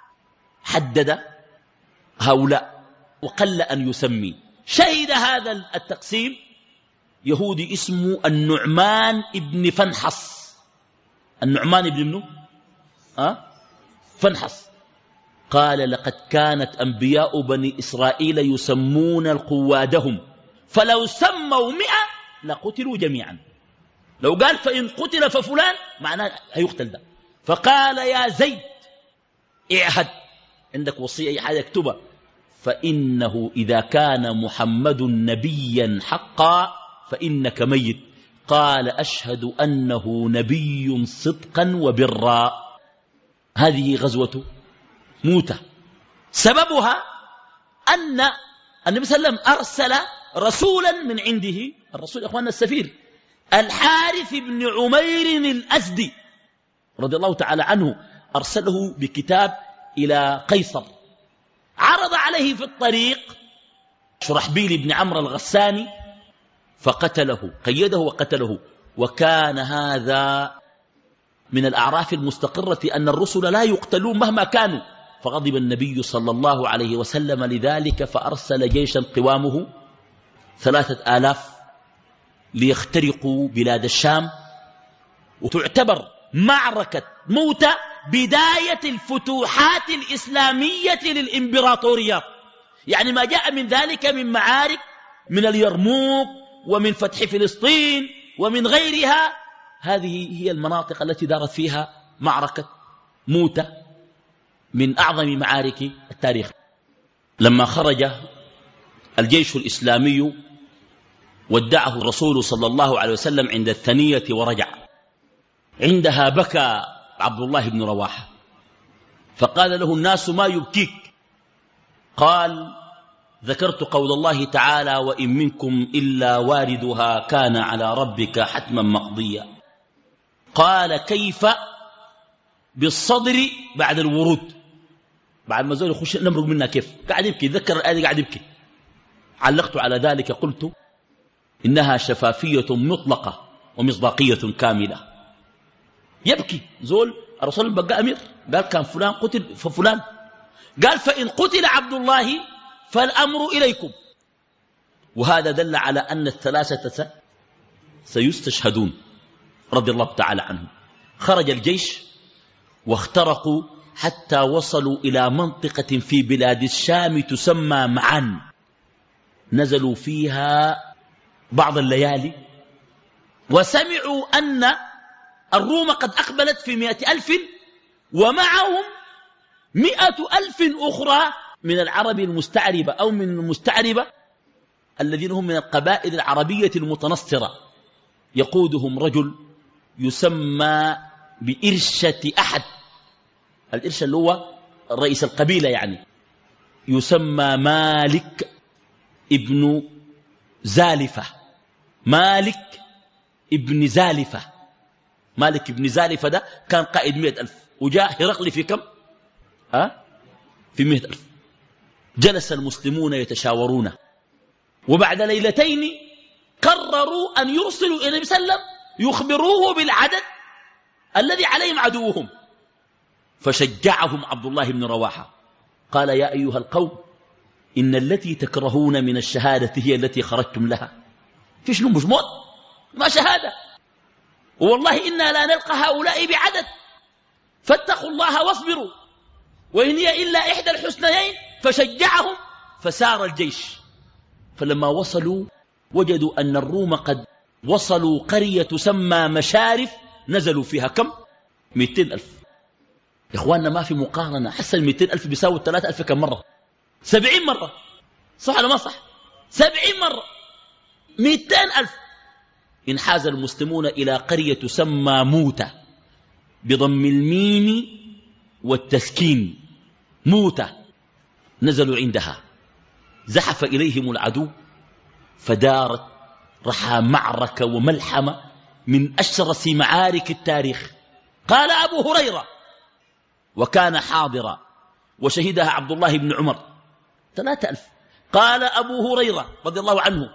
حدد هؤلاء وقل أن يسمي. شهد هذا التقسيم يهودي اسمه النعمان ابن فنحص. النعمان ابن منه أه؟ فنحص. قال لقد كانت أنبياء بني إسرائيل يسمون القوادهم فلو سموا مئة لقتلوا جميعا. لو قال فإن قتل ففلان معناه هيقتل ده. فقال يا زيد اعهد، عندك وصية أي حاجة اكتبها، فإنه إذا كان محمد نبيا حقا فإنك ميت. قال أشهد أنه نبي صدقا وبرا. هذه غزوة موتة. سببها أن النبي صلى الله عليه وسلم أرسل رسولا من عنده، الرسول أخواننا السفير الحارث بن عمير الأسدي رضي الله تعالى عنه، أرسله بكتاب إلى قيصر. عرض عليه في الطريق شرحبيل بن عمرو الغساني فقتله، قيده وقتله. وكان هذا من الأعراف المستقرة أن الرسل لا يقتلون مهما كانوا. فغضب النبي صلى الله عليه وسلم لذلك، فأرسل جيشا قوامه ثلاثة آلاف ليخترقوا بلاد الشام. وتعتبر معركة موتة بداية الفتوحات الإسلامية للإمبراطوريات. يعني ما جاء من ذلك من معارك من اليرموك ومن فتح فلسطين ومن غيرها، هذه هي المناطق التي دارت فيها معركة موتة من أعظم معارك التاريخ. لما خرج الجيش الإسلامي ودعه الرسول صلى الله عليه وسلم عند الثنية ورجع. عندها بكى عبد الله بن رواحة فقال له الناس ما يبكيك؟ قال ذكرت قول الله تعالى وإن منكم إلا واردها كان على ربك حتما مقضيا. قال كيف بالصدر بعد الورود؟ بعد ما زول يخش نمرق منا كيف؟ قاعد يبكي، ذكر الآية قاعد يبكي. علقت على ذلك قلت إنها شفافية مطلقة ومصداقية كاملة. يبكي زول. الرسول بقى أمير قال كان فلان قتل ففلان. قال فإن قتل عبد الله فالأمر إليكم. وهذا دل على أن الثلاثة سيستشهدون رضي الله تعالى عنهم. خرج الجيش واخترقوا حتى وصلوا إلى منطقة في بلاد الشام تسمى معان. نزلوا فيها بعض الليالي وسمعوا أن الروم قد أقبلت في مئة ألف ومعهم مئة ألف أخرى من العرب المستعربة أو من المستعربة الذين هم من القبائل العربية المتنصرة. يقودهم رجل يسمى بإرشة أحد. الإرشة اللي هو رئيس القبيلة يعني، يسمى مالك ابن زالفة. مالك ابن زالفة مالك ابن زالفة ده كان قائد مئة ألف، وجاء هرقل في كم؟ أه؟ في مئة ألف. جلس المسلمون يتشاورون، وبعد ليلتين قرروا أن يرسلوا إلى النبي صلى الله عليه وسلم يخبروه بالعدد الذي عليهم عدوهم. فشجعهم عبد الله بن رواحة قال يا أيها القوم إن التي تكرهون من الشهادة هي التي خرجتم لها. فيش له مش موت ما شهادة، والله إنا لا نلقى هؤلاء بعدد، فاتقوا الله واصبروا، وإن هي إلا إحدى الحسنيين. فشجعهم فسار الجيش. فلما وصلوا وجدوا أن الروم قد وصلوا قرية تسمى مشارف، نزلوا فيها كم؟ مئتين ألف. إخواننا ما في مقارنة، حس المئتين ألف بيساوي الثلاثة ألف كم مرة؟ سبعين مرة، صح ولا ما صح؟ سبعين مرة، مئتين ألف. انحاز المسلمون إلى قرية تسمى موتة بضم الميم والتسكين، موتة. نزلوا عندها، زحف إليهم العدو، فدارت رحى معركة وملحمة من أشرس معارك التاريخ. قال أبو هريرة، وكان حاضرا وشهدها عبد الله بن عمر، ثلاثة ألف. قال أبو هريرة رضي الله عنه: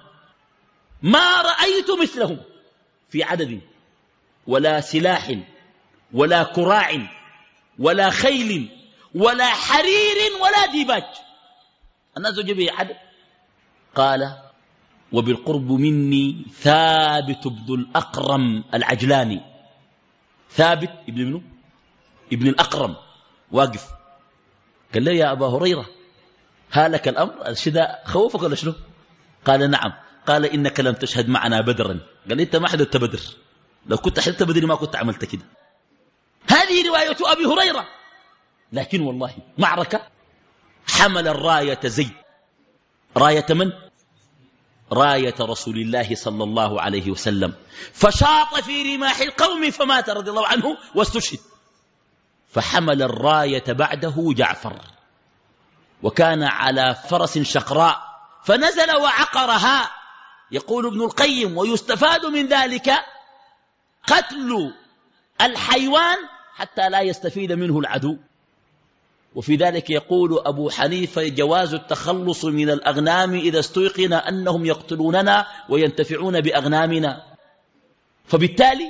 ما رأيت مثلهم في عدد ولا سلاح ولا كراع ولا خيل ولا حرير ولا ديباج. الناس جبه عدد. قال: وبالقرب مني ثابت بن الأقرم العجلاني. ثابت ابن منه؟ ابن الأقرم واقف. قال له: يا أبا هريرة، هالك الأمر؟ الشداء خوفك ولا شنو؟ قال: نعم. قال: إنك لم تشهد معنا بدرا. قال لي: أنت ما حدثت بدر، لو كنت حدثت بدر ما كنت عملت كده. هذه رواية أبي هريرة. لكن والله معركة حمل الراية زيد. راية من؟ راية رسول الله صلى الله عليه وسلم، فشاط في رماح القوم فمات رضي الله عنه واستشهد. فحمل الراية بعده جعفر، وكان على فرس شقراء، فنزل وعقرها. يقول ابن القيم: ويستفاد من ذلك قتل الحيوان حتى لا يستفيد منه العدو. وفي ذلك يقول أبو حنيفة: جواز التخلص من الأغنام إذا استيقن أنهم يقتلوننا وينتفعون بأغنامنا. فبالتالي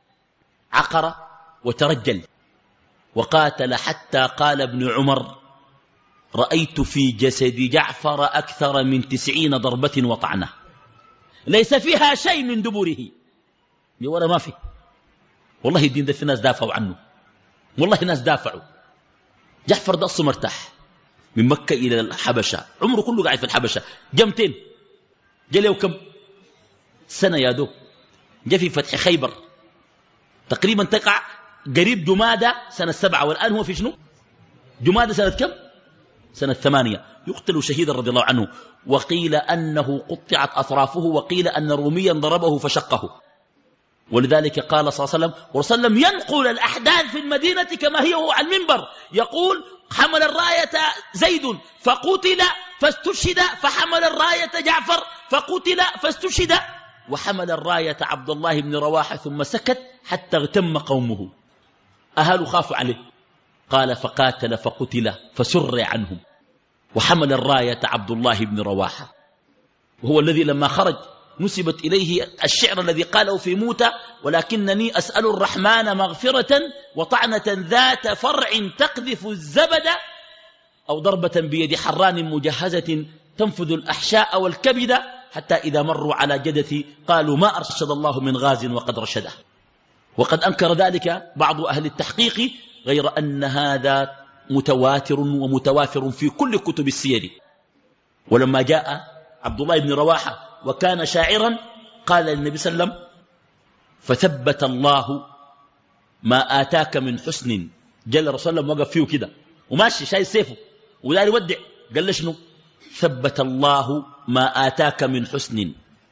عقر وترجل وقاتل، حتى قال ابن عمر: رأيت في جسد جعفر أكثر من تسعين ضربة وطعنة ليس فيها شيء من دبره. ولا ما في. والله الدين ده في ناس دافعوا عنه، والله ناس دافعوا. جعفر ده أصله مرتاح من مكة إلى الحبشة، عمره كله قاعد في الحبشة. جمتين جا له كم سنة يا دوب. جا في فتح خيبر تقريبا تقع قريب جمادة سنة سبعة، والآن هو في شنو؟ جمادة سنة كم؟ سنة ثمانية. يقتل شهيدا رضي الله عنه. وقيل أنه قطعت أطرافه، وقيل أن روميا ضربه فشقه. ولذلك قال صلى الله عليه وسلم وسلم ينقل الأحداث في المدينة كما هي، وهو على المنبر يقول: حمل الراية زيد فقتل فاستشهد، فحمل الراية جعفر فقتل فاستشهد، وحمل الراية عبد الله بن رواحة ثم سكت حتى اغتم قومه. أهله خافوا عليه. قال: فقاتل فقتل فسر عنهم، وحمل الراية عبد الله بن رواحة، وهو الذي لما خرج نسبت إليه الشعر الذي قاله في موتى: ولكنني أسأل الرحمن مغفرة وطعنة ذات فرع تقذف الزبد، أو ضربة بيد حران مجهزة تنفذ الأحشاء والكبد، حتى إذا مروا على جدثي قالوا: ما أرشد الله من غاز وقد رشده. وقد أنكر ذلك بعض أهل التحقيق، غير أن هذا متواتر ومتوافر في كل كتب السير. ولما جاء عبد الله بن رواحة وكان شاعرا، قال للنبي صلى الله عليه وسلم: فثبت الله ما آتاك من حسن. جل رسول الله وقف فيه كده وماشي شايل سيفه ودار يودع، قال له شنو؟ ثبت الله ما آتاك من حسن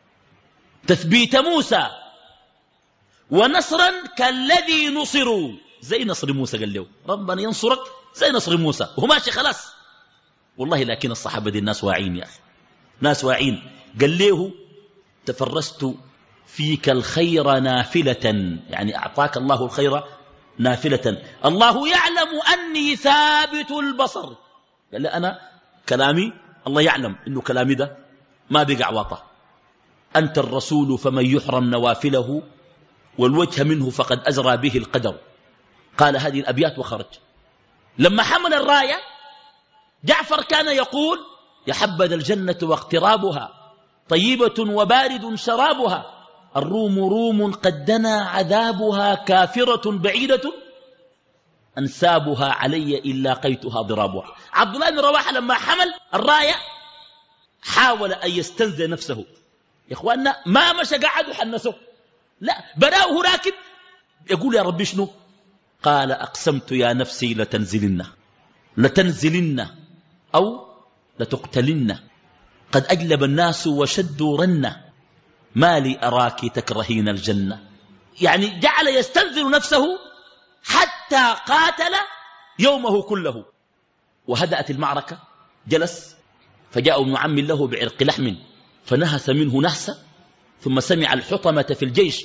تثبيت موسى ونصرا كالذي نصروا. زي نصر موسى، قال له ربنا ينصرك زي نصر موسى، وهو ماشي خلاص. والله لكن الصحابة دي الناس واعين يا أخي، ناس واعين. قال له: تفرست فيك الخير نافلة، يعني أعطاك الله الخير نافلة، الله يعلم أني ثابت البصر. قال له: أنا كلامي الله يعلم إنه كلامي ده ما بقع واطة. أنت الرسول فمن يحرم نوافله، والوجه منه فقد أزرى به القدر. قال هذه الأبيات وخرج. لما حمل الراية جعفر كان يقول: يا حبذا الجنة واقترابها، طيبة وبارد شرابها، الروم روم قد دنا عذابها، كافرة بعيدة أنسابها علي إن لاقيتها ضرابها. عبد الله بن رواحة لما حمل الراية حاول أن يستنزل نفسه، يا إخواننا ما مشى قعد وحنسه، لا براءه راكب يقول يا ربي شنو؟ قال أقسمت يا نفسي لتنزلن لتنزلن أو لتقتلن قد أجلب الناس وشدوا رنة ما لي أراك تكرهين الجنة. يعني جعل يستنزل نفسه حتى قاتل يومه كله. وهدأت المعركة، جلس فجاء ابن عم له بعرق لحم فنهس منه نهسة، ثم سمع الحطمة في الجيش،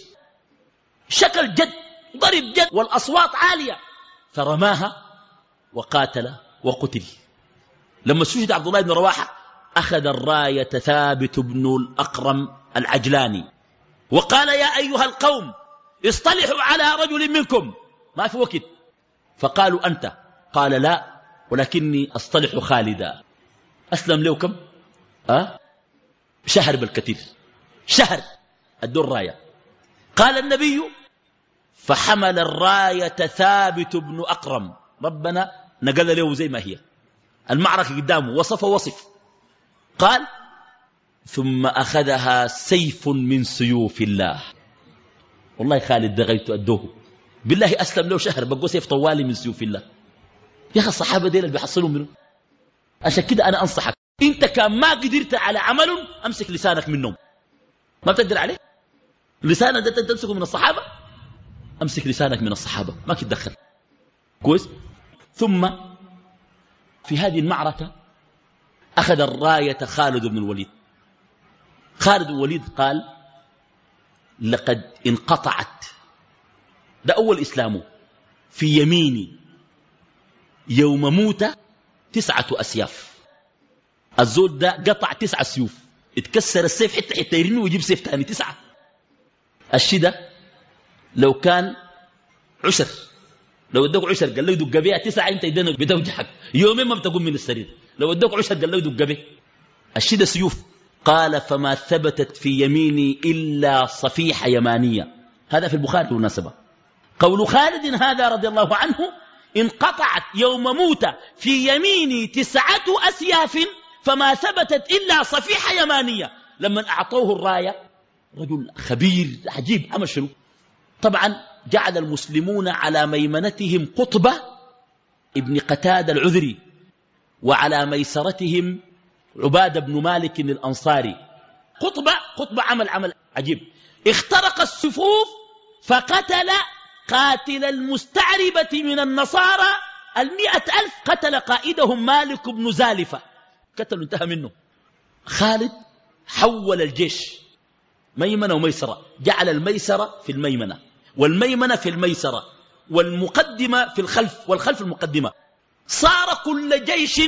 شكل جد ضرب جد والأصوات عالية، فرماها وقاتل وقتل. لما استشهد عبد الله بن رواحة أخذ الراية ثابت بن الأقرم العجلاني وقال يا أيها القوم اصطلحوا على رجل منكم، ما في وقت. فقالوا أنت؟ قال لا ولكني أصطلح خالدا. أسلم له كم؟ أه؟ شهر بالكثير، شهر أدوا الراية. قال النبي فحمل الراية ثابت بن أقرم، ربنا نقل له زي ما هي، المعركة قدامه وصف وصف. قال ثم أخذها سيف من سيوف الله. والله خالد دغيت أدوه بالله، أسلم له شهر بقوا سيف طوالي من سيوف الله. يا أخي الصحابة ديل اللي بيحصلوا منه. عشان كده أنا أنصحك، أنت كان ما قدرت على عمل أمسك لسانك منهم، ما بتقدر عليه لسانك ده تمسكه من الصحابة، أمسك لسانك من الصحابة ما تتدخل كويس. ثم في هذه المعركة أخذ الراية خالد بن الوليد. خالد بن الوليد قال لقد انقطعت، ده أول إسلامه، في يميني يوم موت تسعة أسياف. الزول ده قطع تسعة سيوف، اتكسر السيف حتى حتى يرمي ويجيب سيف تاني تسعة. الشدة لو كان عشر، لو ادوك عشر قال له يدق بيها تسعة انت يدينك بدوجحك يومين ما بتقوم من السرير. لو ادوك عشر قال له يدق بيها. الشدة سيوف. قال فما ثبتت في يميني إلا صفيحة يمانية. هذا في البخاري بالمناسبة. قول خالد هذا رضي الله عنه انقطعت يوم موت في يميني تسعة أسياف فما ثبتت إلا صفيحة يمانية. لما أعطوه الراية رجل خبير عجيب عمل شنو؟ طبعا جعل المسلمون على ميمنتهم قطبة ابن قتادة العذري، وعلى ميسرتهم عبادة بن مالك الأنصاري. قطبة قطبة عمل عمل عجيب، اخترق الصفوف فقتل قاتل المستعربة من النصارى المئة ألف، قتل قائدهم مالك بن زالفة، قتل انتهى منه. خالد حول الجيش ميمنة وميسرة، جعل الميسرة في الميمنة والميمنة في الميسرة والمقدمة في الخلف والخلف المقدمة. صار كل جيش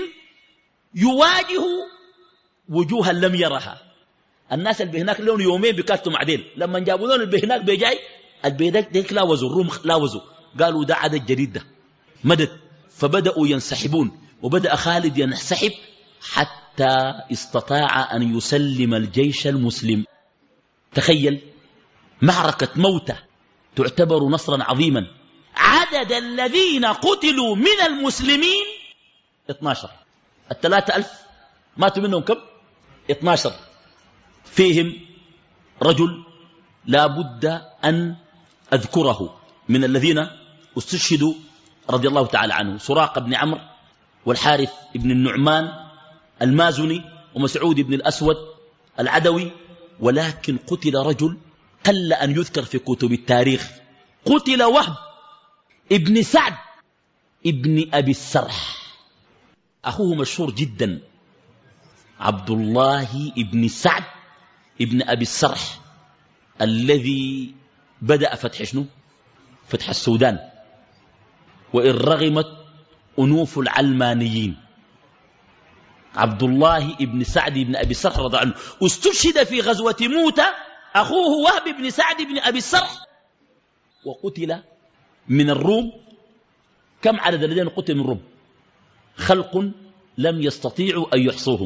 يواجه وجوها لم يرها. الناس اللي هناك لهم يومين بكاتوا معدين، لما جابوا لهم اللي هناك بيجاي البيدك ديك لاوزوا الروم لاوزوا، قالوا ده عدد جديد ده مدد، فبدأوا ينسحبون، وبدأ خالد ينسحب حتى استطاع أن يسلم الجيش المسلم. تخيل معركة موتة تعتبر نصرا عظيما. عدد الذين قتلوا من المسلمين اثني عشر، الثلاثة ألف ماتوا منهم كم؟ اثني عشر. فيهم رجل لا بد أن أذكره من الذين استشهدوا رضي الله تعالى عنه، سراقة بن عمرو والحارث بن النعمان المازني ومسعود بن الأسود العدوي. ولكن قتل رجل قل أن يذكر في كتب التاريخ، قتل وهب ابن سعد ابن أبي السرح. أخوه مشهور جدا عبد الله ابن سعد ابن أبي السرح الذي بدأ فتح شنو؟ فتح السودان، وإن رغمت أنوف العلمانيين. عبد الله ابن سعد ابن أبي السرح رضي الله عنه استشهد في غزوة موتة أخوه وهب بن سعد بن أبي السرح، وقتل من الروم. كم عدد الذين قتل من الروم؟ خلق لم يستطيعوا أن يحصوهم.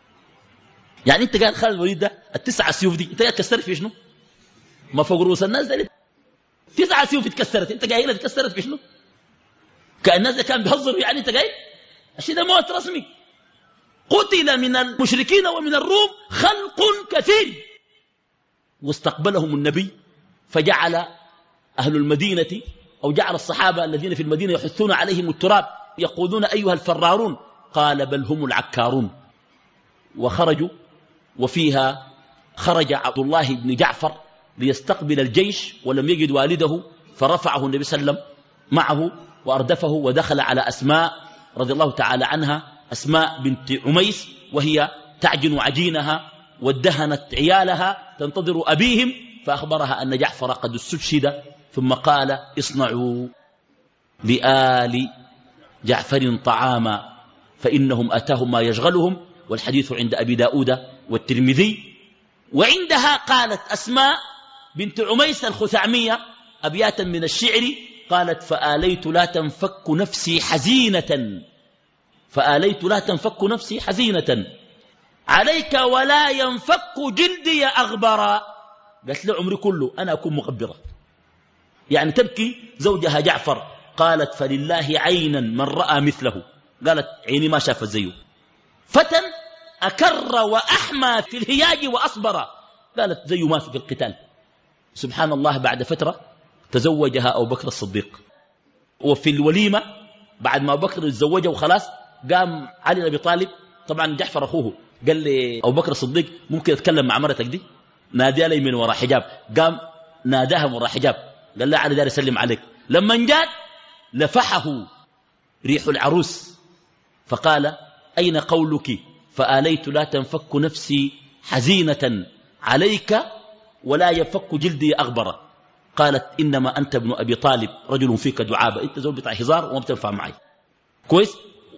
يعني أنت قال خالد الوليد ده التسعة سيوف دي أنت قاعد تكسرت في شنو؟ ما فوق رؤوس الناس ده تسعة سيوف اتكسرت، أنت قايل اتكسرت في شنو؟ كأن الناس كان بيهزروا، يعني أنت قايل الشيء ده موت رسمي. قتل من المشركين ومن الروم خلق كثير واستقبلهم النبي، فجعل أهل المدينة أو جعل الصحابة الذين في المدينة يحثون عليهم التراب يقولون أيها الفرارون، قال بل هم العكارون. وخرجوا، وفيها خرج عبد الله بن جعفر ليستقبل الجيش ولم يجد والده، فرفعه النبي صلى الله عليه وسلم معه وأردفه ودخل على أسماء رضي الله تعالى عنها، أسماء بنت عميس، وهي تعجن عجينها وادهنت عيالها تنتظر أبيهم، فأخبرها أن جعفر قد استشهد، ثم قال اصنعوا لآل جعفر طعاما فإنهم أتاهم ما يشغلهم، والحديث عند أبي داود والترمذي. وعندها قالت أسماء بنت عميس الخثعمية أبياتا من الشعر، قالت فآليت لا تنفك نفسي حزينة، فآليت لا تنفك نفسي حزينة عليك ولا ينفك جلدي أغبرا. قالت له عمري كله أنا أكون مغبرة، يعني تبكي زوجها جعفر. قالت فلله عينا من رأى مثله، قالت عيني ما شافت زيه، فتى أكر وأحمى في الهياج وأصبر، قالت زيه ما في القتال. سبحان الله، بعد فترة تزوجها أبو بكر الصديق، وفي الوليمة بعد ما أبو بكر تزوجه وخلاص، قام علي بن أبي طالب، طبعا جعفر أخوه، قال لي أبو بكر الصديق ممكن أتكلم مع مرتك دي؟ ناديها لي من وراء حجاب، قام ناداها من وراء حجاب، قال لا علي دار يسلم عليك. لما جاء لفحه ريح العروس، فقال أين قولك فآليت لا تنفك نفسي حزينة عليك ولا ينفك جلدي أغبر. قالت إنما أنت ابن أبي طالب رجل فيك دعابة، أنت زول بتاع هزار وما بتنفع معي كويس.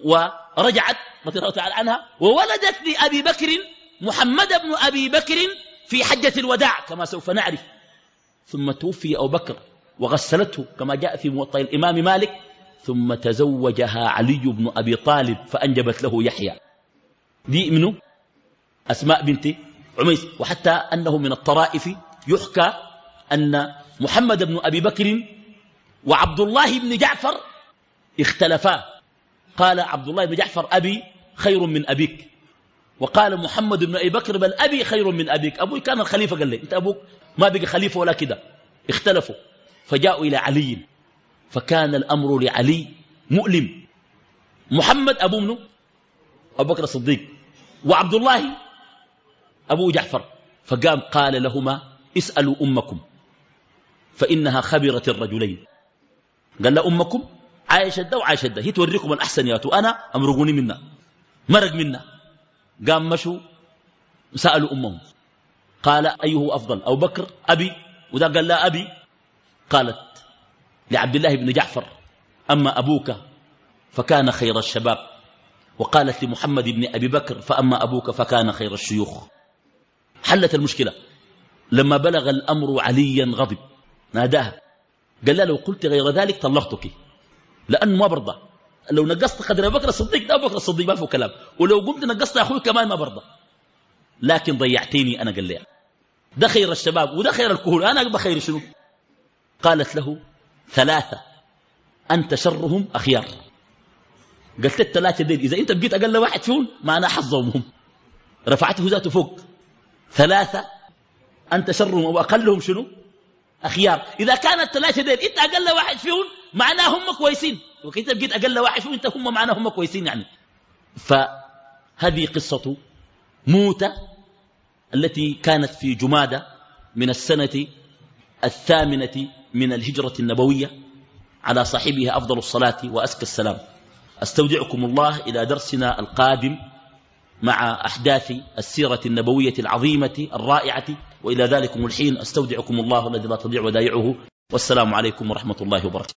ورجعت رضي الله تعالى عنها وولدت لأبي بكر محمد بن أبي بكر في حجة الوداع كما سوف نعرف. ثم توفي أبو بكر وغسلته كما جاء في موطأ الإمام مالك، ثم تزوجها علي بن أبي طالب فأنجبت له يحيى. دي منه أسماء بنت عميس. وحتى أنه من الطرائف يحكى أن محمد بن أبي بكر وعبد الله بن جعفر اختلفا، قال عبد الله بن جعفر أبي خير من أبيك، وقال محمد بن أبي بكر بل أبي خير من أبيك، أبوي كان الخليفة، قال لي أنت أبوك ما بقى خليفة ولا كده. اختلفوا فجاءوا إلى علي، فكان الأمر لعلي مؤلم. محمد أبو منه أبو بكر الصديق، وعبد الله أبو جعفر، فقام قال لهما اسألوا أمكم فإنها خبرت الرجلين. قال له أمكم عايشة ده وعايشة ده، هي توريكم الأحسنيات وأنا أمرقوني منها مرق منها. قام مشوا سألوا أمهم، قال أيه أفضل أبو بكر أبي، وده قال لا أبي. قالت لعبد الله بن جعفر أما أبوك فكان خير الشباب، وقالت لمحمد بن أبي بكر فأما أبوك فكان خير الشيوخ. حلت المشكلة. لما بلغ الأمر عليا غضب، ناداها قال لا لو قلت غير ذلك طلقتك، لأنه ما برضى، لو نقصت قدر أبو بكر الصديق ده أبو بكر الصديق ما فيه كلام، ولو قمت نقصت أخوي كمان ما برضى، لكن ضيعتيني أنا. قال لي ده خير الشباب وده خير الكهول، أنا أقبل خير شنو؟ قالت له ثلاثة أنت شرهم أخيار. قلت الثلاثة دين إذا أنت بقيت أقل واحد فيهم معنا حظهم هم، رفعته ذاته فوق. ثلاثة أنت شرهم وأقلهم شنو؟ أخيار. إذا كانت ثلاثة دين أنت أقل واحد فيهم معناه هم كويسين، وكنت بقيت أقل واحد فيهم أنت هم معناه هم كويسين يعني. فهذه قصة موتة التي كانت في جمادة من السنة الثامنة من الهجرة النبوية، على صاحبها أفضل الصلاة وأزكى السلام. أستودعكم الله إلى درسنا القادم مع أحداث السيرة النبوية العظيمة الرائعة، وإلى ذلكم الحين أستودعكم الله الذي لا تضيع ودائعه، والسلام عليكم ورحمة الله وبركاته.